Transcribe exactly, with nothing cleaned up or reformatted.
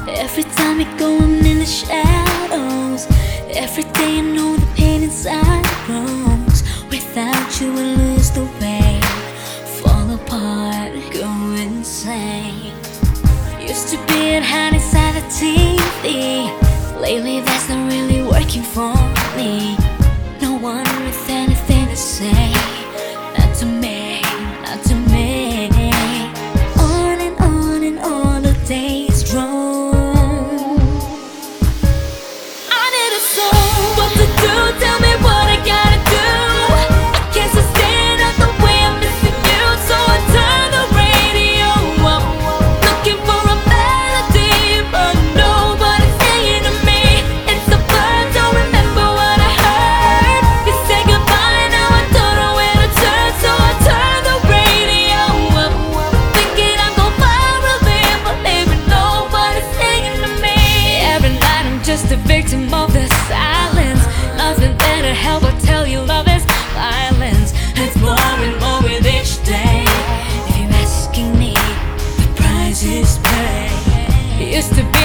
Every time you go, I'm in the shadows. Every day I know the pain inside grows. Without you, I lose the way, fall apart, go insane. Used to be at hide inside the T V. Lately, that's not really working for me. No one with anything to say. Not to me, not to me. On and on and on the days roll. I need a soul. What to do? Tell me what I gotta do. I can't sustain all the way I'm missing you. So I turn the radio up, looking for a melody, but nobody's singing to me. It's the birds, don't remember what I heard. You say goodbye, now I don't know where to turn. So I turn the radio up, thinking I'm gon' finally, but maybe nobody's singing to me. Every night I'm just a victim of the silence. Nothing better help but tell you love is violence. It's more and more with each day. If you're asking me, the price is paid. It used to be